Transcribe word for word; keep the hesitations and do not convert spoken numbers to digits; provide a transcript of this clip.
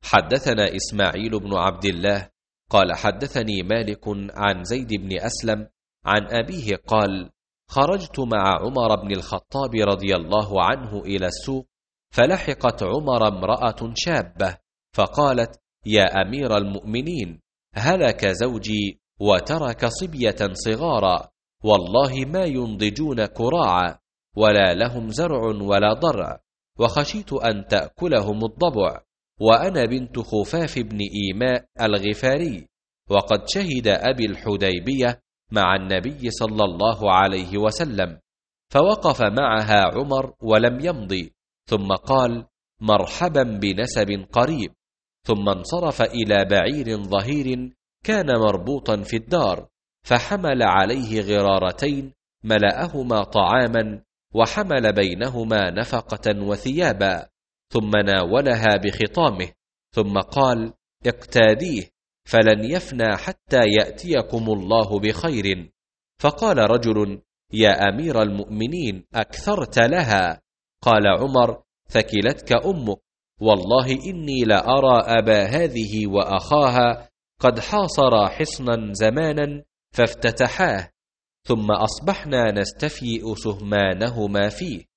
حدثنا إسماعيل بن عبد الله قال حدثني مالك عن زيد بن أسلم عن أبيه قال: خرجت مع عمر بن الخطاب رضي الله عنه إلى السوق، فلحقت عمر امرأة شابة فقالت: يا أمير المؤمنين، هلك زوجي وترك صبية صغارا، والله ما ينضجون كراعا، ولا لهم زرع ولا ضرع، وخشيت أن تأكلهم الضبع، وأنا بنت خفاف بن إيماء الغفاري، وقد شهد أبي الحديبية مع النبي صلى الله عليه وسلم. فوقف معها عمر ولم يمضي، ثم قال: مرحبا بنسب قريب، ثم انصرف إلى بعير ظهير كان مربوطا في الدار، فحمل عليه غرارتين ملأهما طعاما، وحمل بينهما نفقة وثيابا، ثم ناولها بخطامه، ثم قال: اقتاديه فلن يفنى حتى يأتيكم الله بخير. فقال رجل: يا أمير المؤمنين، أكثرت لها. قال عمر: ثكلتك أمك، والله إني لأرى أبا هذه وأخاها قد حاصرا حصنا زمانا فافتتحاه، ثم أصبحنا نستفيئ سهمانهما فيه،